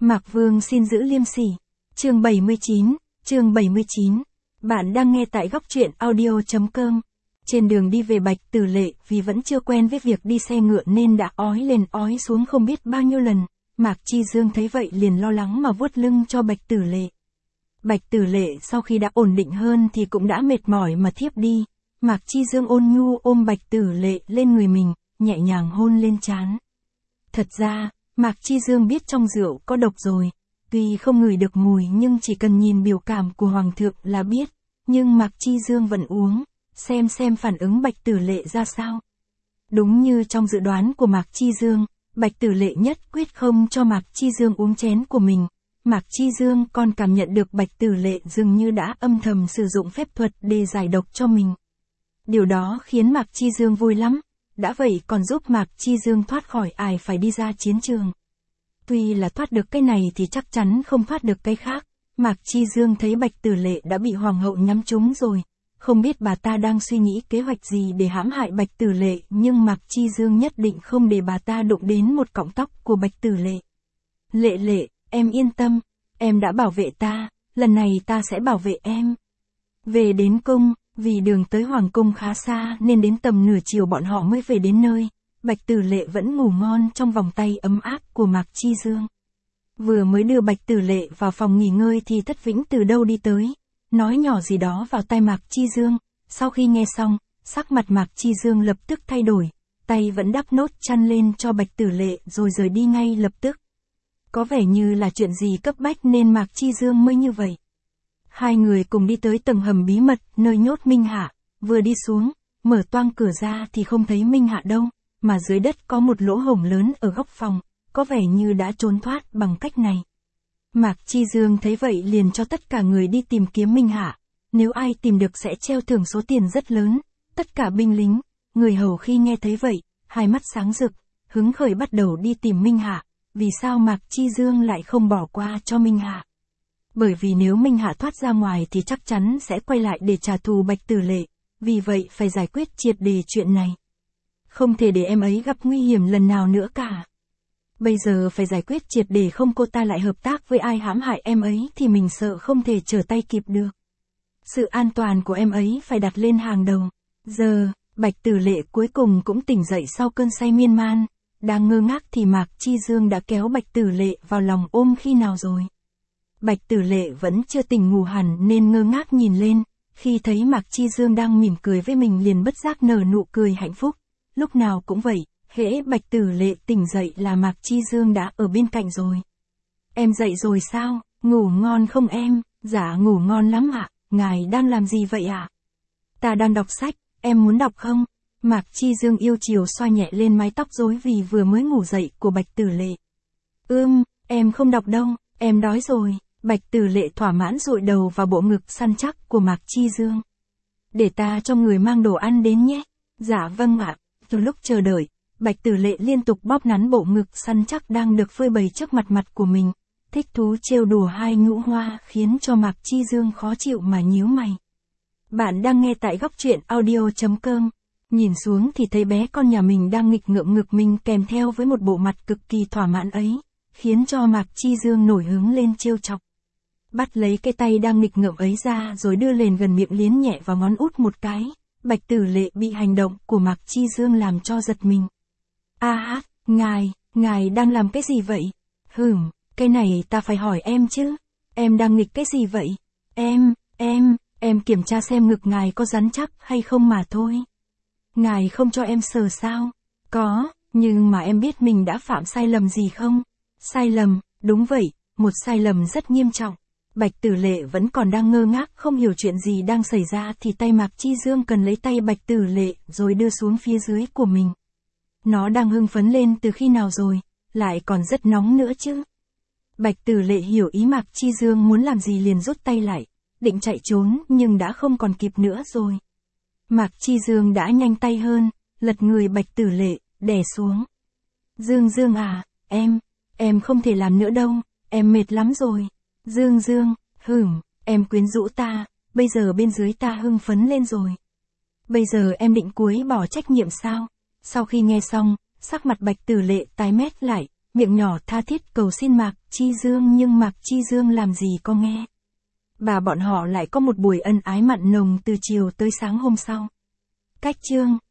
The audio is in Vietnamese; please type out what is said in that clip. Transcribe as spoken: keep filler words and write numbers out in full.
Mạc Vương xin giữ liêm sỉ. Chương bảy mươi chín, chương bảy mươi chín. Bạn đang nghe tại góc truyện audio chấm com. Trên đường đi về Bạch Tử Lệ, vì vẫn chưa quen với việc đi xe ngựa nên đã ói lên ói xuống không biết bao nhiêu lần. Mạc Chi Dương thấy vậy liền lo lắng mà vuốt lưng cho Bạch Tử Lệ. Bạch Tử Lệ sau khi đã ổn định hơn thì cũng đã mệt mỏi mà thiếp đi. Mạc Chi Dương ôn nhu ôm Bạch Tử Lệ lên người mình, nhẹ nhàng hôn lên trán. Thật ra, Mạc Chi Dương biết trong rượu có độc rồi. Tuy không ngửi được mùi nhưng chỉ cần nhìn biểu cảm của Hoàng thượng là biết. Nhưng Mạc Chi Dương vẫn uống, xem xem phản ứng Bạch Tử Lệ ra sao. Đúng như trong dự đoán của Mạc Chi Dương, Bạch Tử Lệ nhất quyết không cho Mạc Chi Dương uống chén của mình. Mạc Chi Dương còn cảm nhận được Bạch Tử Lệ dường như đã âm thầm sử dụng phép thuật để giải độc cho mình. Điều đó khiến Mạc Chi Dương vui lắm, đã vậy còn giúp Mạc Chi Dương thoát khỏi ải phải đi ra chiến trường. Tuy là thoát được cái này thì chắc chắn không thoát được cái khác. Mạc Chi Dương thấy Bạch Tử Lệ đã bị Hoàng hậu nhắm trúng rồi. Không biết bà ta đang suy nghĩ kế hoạch gì để hãm hại Bạch Tử Lệ, nhưng Mạc Chi Dương nhất định không để bà ta đụng đến một cọng tóc của Bạch Tử Lệ. Lệ Lệ, em yên tâm, em đã bảo vệ ta, lần này ta sẽ bảo vệ em. Về đến cung, vì đường tới Hoàng cung khá xa nên đến tầm nửa chiều bọn họ mới về đến nơi. Bạch Tử Lệ vẫn ngủ ngon trong vòng tay ấm áp của Mạc Chi Dương. Vừa mới đưa Bạch Tử Lệ vào phòng nghỉ ngơi thì Thất Vĩnh từ đâu đi tới, nói nhỏ gì đó vào tai Mạc Chi Dương. Sau khi nghe xong, sắc mặt Mạc Chi Dương lập tức thay đổi, tay vẫn đắp nốt chăn lên cho Bạch Tử Lệ rồi rời đi ngay lập tức. Có vẻ như là chuyện gì cấp bách nên Mạc Chi Dương mới như vậy. Hai người cùng đi tới tầng hầm bí mật nơi nhốt Minh Hạ, vừa đi xuống, mở toang cửa ra thì không thấy Minh Hạ đâu, mà dưới đất có một lỗ hổng lớn ở góc phòng, có vẻ như đã trốn thoát bằng cách này. Mạc Chi Dương thấy vậy liền cho tất cả người đi tìm kiếm Minh Hạ, nếu ai tìm được sẽ treo thưởng số tiền rất lớn. Tất cả binh lính, người hầu khi nghe thấy vậy, hai mắt sáng rực, hứng khởi bắt đầu đi tìm Minh Hạ. Vì sao Mạc Chi Dương lại không bỏ qua cho Minh Hạ? Bởi vì nếu Minh Hạ thoát ra ngoài thì chắc chắn sẽ quay lại để trả thù Bạch Tử Lệ, vì vậy phải giải quyết triệt để chuyện này. Không thể để em ấy gặp nguy hiểm lần nào nữa cả. Bây giờ phải giải quyết triệt để, không cô ta lại hợp tác với ai hãm hại em ấy thì mình sợ không thể trở tay kịp được. Sự an toàn của em ấy phải đặt lên hàng đầu. Giờ, Bạch Tử Lệ cuối cùng cũng tỉnh dậy sau cơn say miên man. Đang ngơ ngác thì Mạc Chi Dương đã kéo Bạch Tử Lệ vào lòng ôm khi nào rồi. Bạch Tử Lệ vẫn chưa tỉnh ngủ hẳn nên ngơ ngác nhìn lên, khi thấy Mạc Chi Dương đang mỉm cười với mình liền bất giác nở nụ cười hạnh phúc. Lúc nào cũng vậy, hễ Bạch Tử Lệ tỉnh dậy là Mạc Chi Dương đã ở bên cạnh rồi. Em dậy rồi sao, ngủ ngon không em? Dạ ngủ ngon lắm ạ, ngài đang làm gì vậy ạ? Ta đang đọc sách, em muốn đọc không? Mạc Chi Dương yêu chiều xoa nhẹ lên mái tóc rối vì vừa mới ngủ dậy của Bạch Tử Lệ. Ưm, em không đọc đâu, em đói rồi. Bạch Tử Lệ thỏa mãn dụi đầu vào bộ ngực săn chắc của Mạc Chi Dương. Để ta cho người mang đồ ăn đến nhé. Dạ vâng ạ. Từ lúc chờ đợi, Bạch Tử Lệ liên tục bóp nắn bộ ngực săn chắc đang được phơi bày trước mặt mặt của mình. Thích thú trêu đùa hai nhũ hoa khiến cho Mạc Chi Dương khó chịu mà nhíu mày. Bạn đang nghe tại góc truyện audio chấm com. Nhìn xuống thì thấy bé con nhà mình đang nghịch ngợm ngực mình kèm theo với một bộ mặt cực kỳ thỏa mãn ấy, khiến cho Mạc Chi Dương nổi hứng lên trêu chọc. Bắt lấy cái tay đang nghịch ngợm ấy ra rồi đưa lên gần miệng liến nhẹ vào ngón út một cái. Bạch Tử Lệ bị hành động của Mạc Chi Dương làm cho giật mình. A hát, ngài, ngài đang làm cái gì vậy? Hửm, cái này ta phải hỏi em chứ. Em đang nghịch cái gì vậy? Em, em, em kiểm tra xem ngực ngài có rắn chắc hay không mà thôi. Ngài không cho em sờ sao? Có, nhưng mà em biết mình đã phạm sai lầm gì không? Sai lầm, đúng vậy, một sai lầm rất nghiêm trọng. Bạch Tử Lệ vẫn còn đang ngơ ngác không hiểu chuyện gì đang xảy ra thì tay Mạc Chi Dương cần lấy tay Bạch Tử Lệ rồi đưa xuống phía dưới của mình. Nó đang hưng phấn lên từ khi nào rồi, lại còn rất nóng nữa chứ. Bạch Tử Lệ hiểu ý Mạc Chi Dương muốn làm gì liền rút tay lại, định chạy trốn nhưng đã không còn kịp nữa rồi. Mạc Chi Dương đã nhanh tay hơn, lật người Bạch Tử Lệ, đè xuống. Dương Dương à, em, em không thể làm nữa đâu, em mệt lắm rồi. Dương Dương, hửm, em quyến rũ ta, bây giờ bên dưới ta hưng phấn lên rồi. Bây giờ em định cúi bỏ trách nhiệm sao? Sau khi nghe xong, sắc mặt Bạch Tử Lệ tái mét lại, miệng nhỏ tha thiết cầu xin Mạc Chi Dương nhưng Mạc Chi Dương làm gì có nghe. Và bọn họ lại có một buổi ân ái mặn nồng từ chiều tới sáng hôm sau. Cách chương